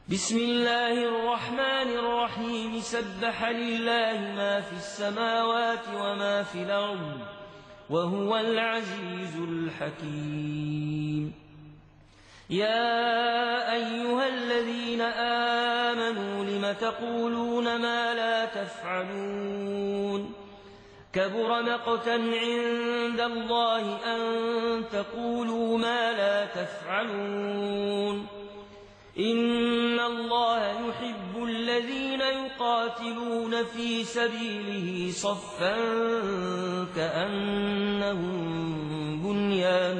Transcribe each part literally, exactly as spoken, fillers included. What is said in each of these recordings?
بسم الله الرحمن الرحيم سبح لله ما في السماوات وما في الأرض وهو العزيز الحكيم. يا أيها الذين آمنوا لم تقولون ما لا تفعلون كبر مقتا عند الله أن تقولوا ما لا تفعلون. إن الله يحب الذين يقاتلون في سبيله صفا كأنهم بنيان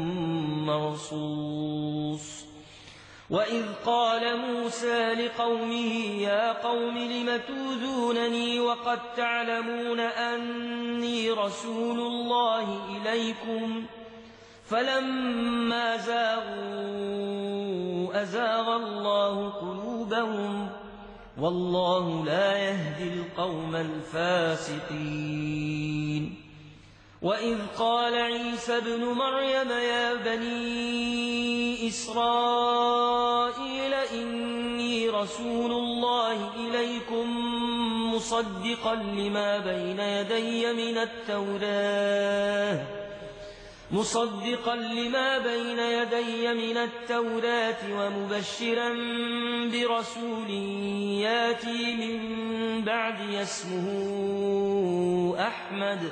مرصوص. وإذ قال موسى لقومه يا قوم لم توذونني وقد تعلمون أني رسول الله إليكم فلما زاغوا أزاغ الله قلوبهم والله لا يهدي القوم الفاسقين. وإذ قال عيسى ابن مريم يا بني إسرائيل إني رسول الله إليكم مصدقا لما بين يدي من التوراة مصدقا لما بين يدي من التوراة ومبشرا برسول ياتي من بعدي اسمه أحمد.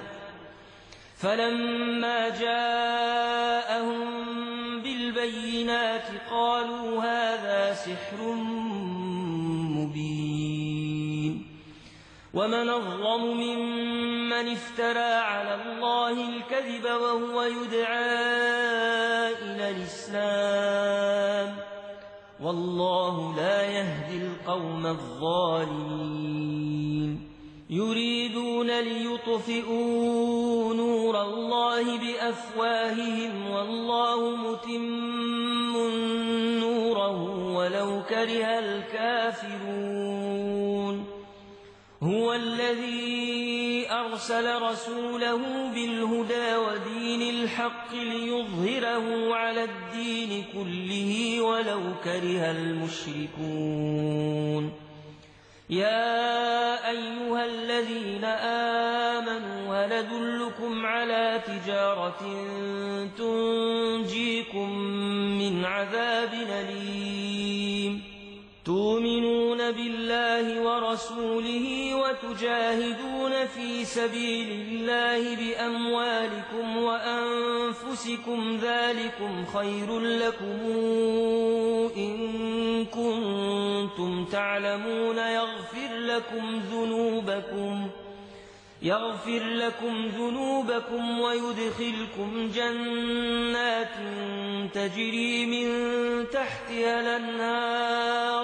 فلما جاءهم بالبينات قالوا هذا سحر مبين. ومن أظلم ممن افترى على الله الكذب وهو يدعى إلى الإسلام والله لا يهدي القوم الظالمين. يريدون ليطفئوا نور الله بأفواههم والله متم نوره ولو كره الكافرون. هو الذي أرسل رسوله بالهدى ودين الحق ليظهره على الدين كله ولو كره المشركون. يا أيها الذين آمنوا هل أدلكم على تجارة تنجيكم من عذاب أليم تؤمنون بالله ورسوله وتجاهدون في سبيل الله بأموالكم وأنفسكم ذلكم خير لكم إن كنتم تعلمون يغفر لكم ذنوبكم يغفر لكم ذنوبكم ويدخلكم جنات تجري من تحتها الأنهار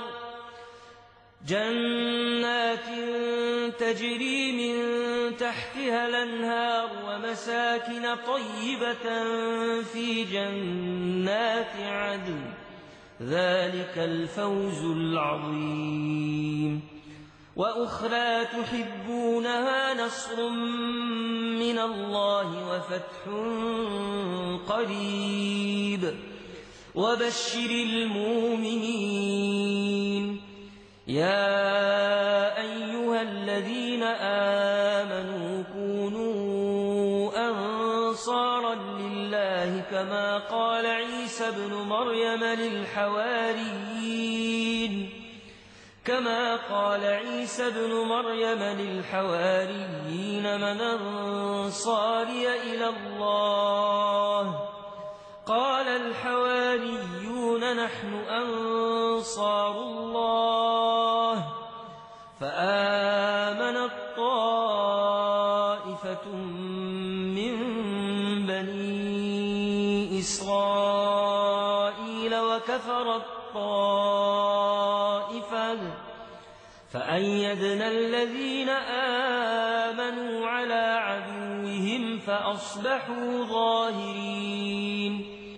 جنات تجري من تحتها الأنهار ومساكن طيبة في جنات عدن ذلك الفوز العظيم. وأخرى تحبونها نصر من الله وفتح قريب وبشر المؤمنين. يا أيها الذين آمنوا كونوا أنصارا لله كما قال عيسى ابن مريم للحواريين كما قال عيسى ابن مريم للحواريين من أنصاري إلى الله قال الحواريون نحن أنصار الله. فآمنت طائفة من بني إسرائيل وكفرت طائفة فأيدنا الذين آمنوا على عدوهم فأصبحوا ظاهرين.